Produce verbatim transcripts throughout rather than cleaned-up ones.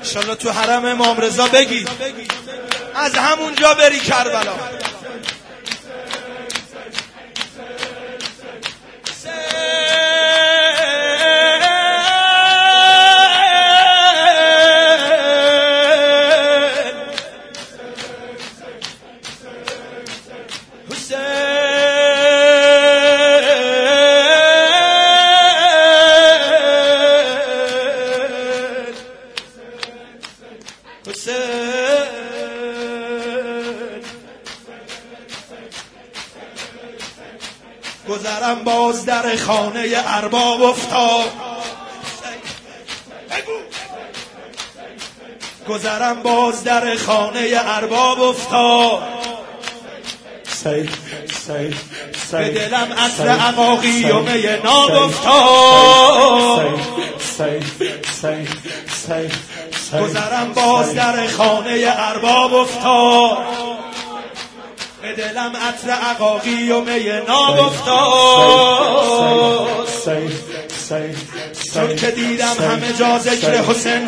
انشالله تو حرم امام رضا بگی از همونجا بری کربلا. گذرم باز در خانه ارباب افتاد، گذرم باز در خانه ارباب افتاد، به دلم عطر عقاقی و می ناب افتاد. گذرم باز در خانه ارباب افتاد، به دلم عطر عقاقی و می ناب افتاد. چون که دیدم همه جا ذکر حسین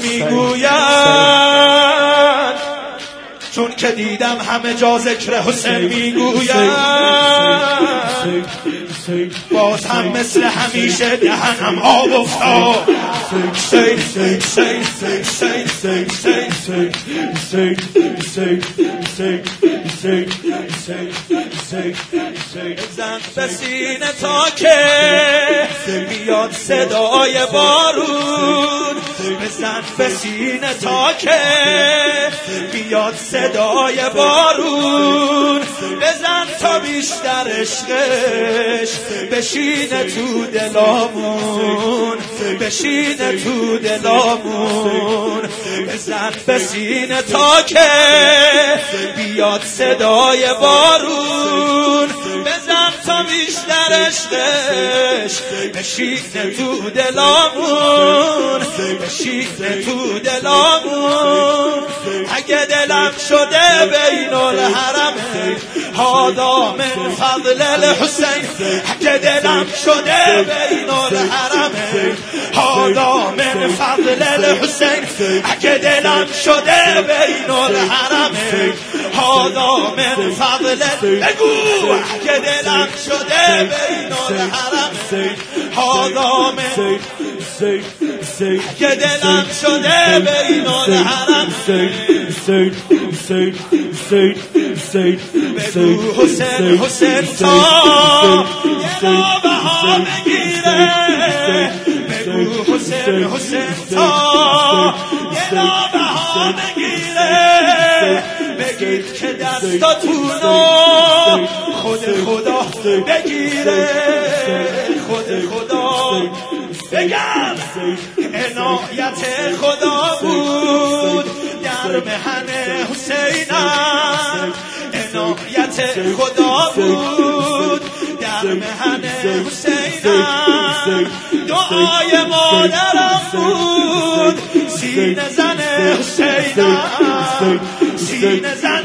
میگوید، چون که دیدم همه جا ذکر حسین میگوید، باز هم مثل همیشه دهنم آب افتاد. بزن به سینه تا که بیاد صدای بارون، بزن به سینه تا که بیاد صدای بارون، بزن تا بیشتر عشقش بشینه تو دلامون، بشینه تو دلامون. بزن به سینه تا که بیاد صدای بارون، بزن تا بیشتر عشقش بشینه تو دلامون، بشینه تو دلامون. اگه دلم شده بین الحرم هادا من فضل الحسین، اگه دلم شده بین الحرم هادا من فضل الحسین، اگه دلم شده بین الحرم هادا من فضل، بگو اگه دلم شده بین الحرم هادا من، اگه دلم شده بین الحرم بگو حسین حسین تا یه نابه ها بگیره، بگو حسین حسین تا یه نابه ها بگیره. بگید که دستاتونو خود خدا بگیره، خود خدا بگم عنایت خدا بود در مهن حسینم، عنایت خدا بود در مهن حسینم. دعای مادرم بود سینه زن حسینم، سینه زن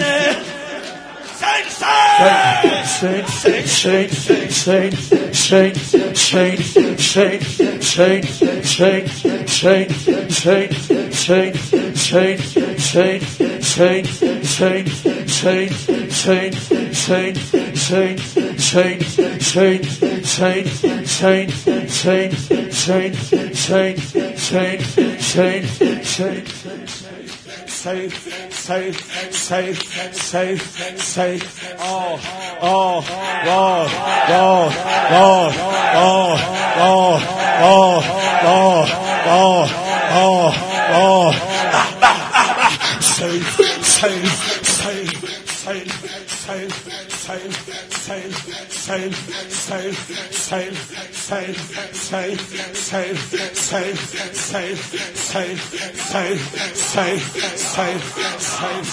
Safe, safe, safe, safe, safe. Oh, oh, oh, oh, oh, oh, oh, oh, oh, oh, oh, oh. Safe, safe, safe, safe, safe, safe, safe, safe, safe, safe, safe, safe, safe, safe, safe, safe, safe, safe, safe, safe.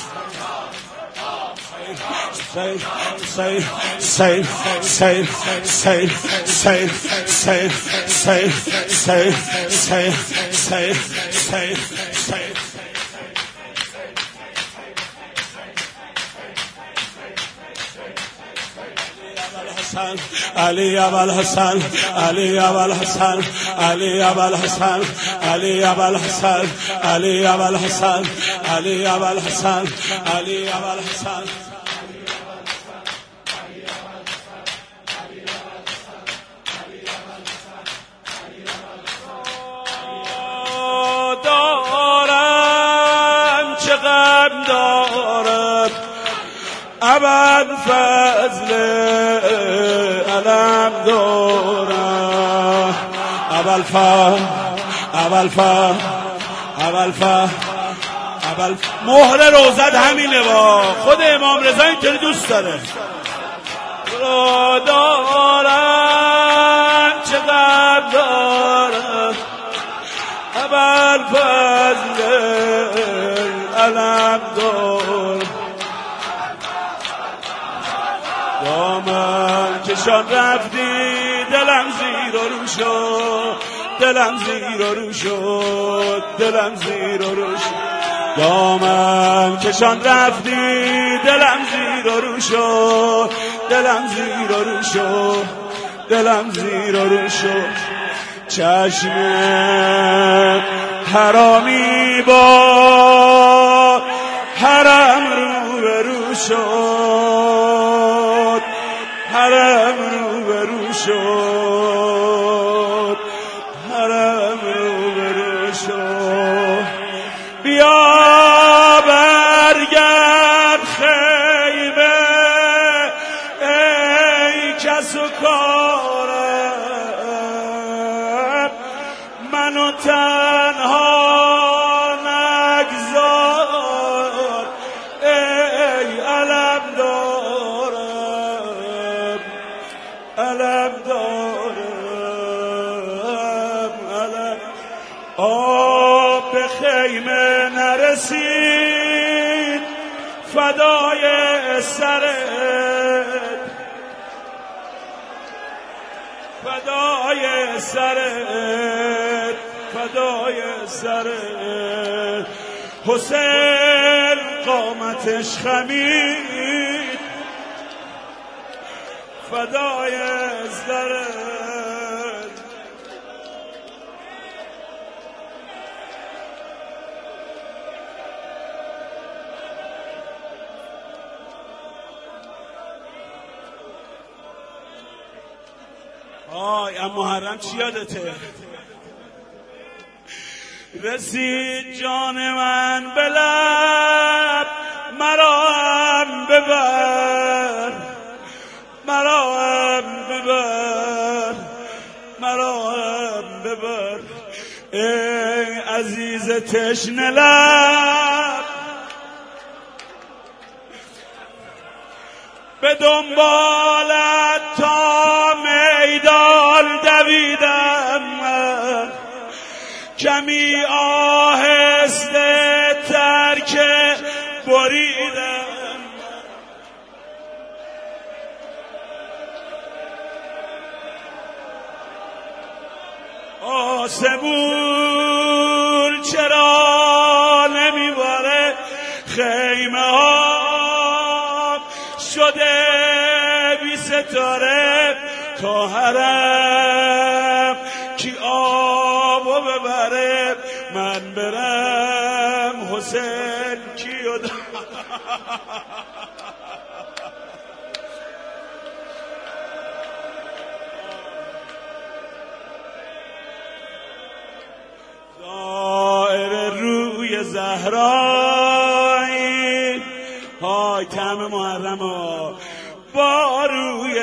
Safe, safe, safe, safe, safe, safe, safe, safe, safe, safe, safe, safe, safe. حسن علی ابوالحسن علی ابوالحسن علی ابوالحسن علی ابوالحسن علی ابوالحسن علی ابوالحسن علی ابوالحسن دارم چه غم دارم ابوالفضل علم دارم ابوالفضل ابوالفضل ابوالفضل ابوالفضل مهر روزت همینه با خود امام رضا اینطوری دوست داره دارم چه غم دارم ابوالفضل علم دارم دامن کشان رفتی دلم زیر و رو شد دلم زیر و رو شد دلم زیر و رو شد دامن کشان رفتی دلم زیر و رو شد دلم زیر و رو شد دلم زیر و رو شد چشم حرامی با حرم رو به رو شد حرم رو به رو شد حرم رو به رو شد بیا برگرد خیمه ای کس و کارم منو تنها نگذار ای علم دارم علم دارم علم آب به خیمه نرسید فدای سرت فدای سرت فدای سرت حسین قامتش خمید فدای سرت آی اما محرم چی یادته رسید جان من به لب مرا هم ببر مرا هم ببر مرا هم ببر ای عزیز تشنه لب به دنبالت تا میدان دویدم من کمی آهسته تر که بریدم آسمون چرا نمیباره خیمه ها شده بی ستاره تا حرم کی آبو ببره من برم حسین کیو دارم دائر روی زهرایی حاکم محرم ها با روی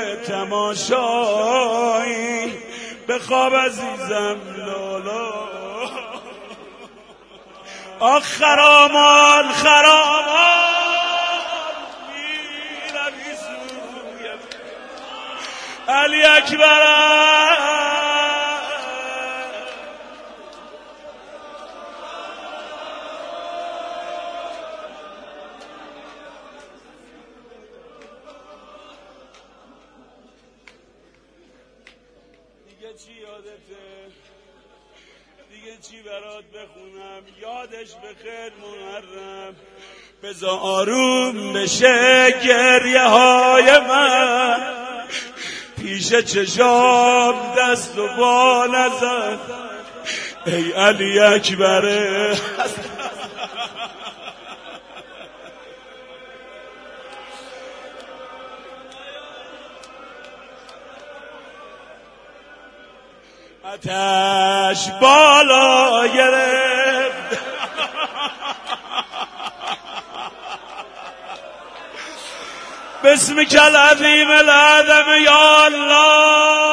تماشایی به خواب عزیزم لالا آخ خرامان خرامان میروی سوی علی اکبرم دیگه چی یادته دیگه چی برات بخونم یادش بخیر محرم بذار آروم بشه گریه های من پیش چشام دست و پا نزد ای علی اکبره. آتش بالا گرفت باسمک العظیم العظم یا الله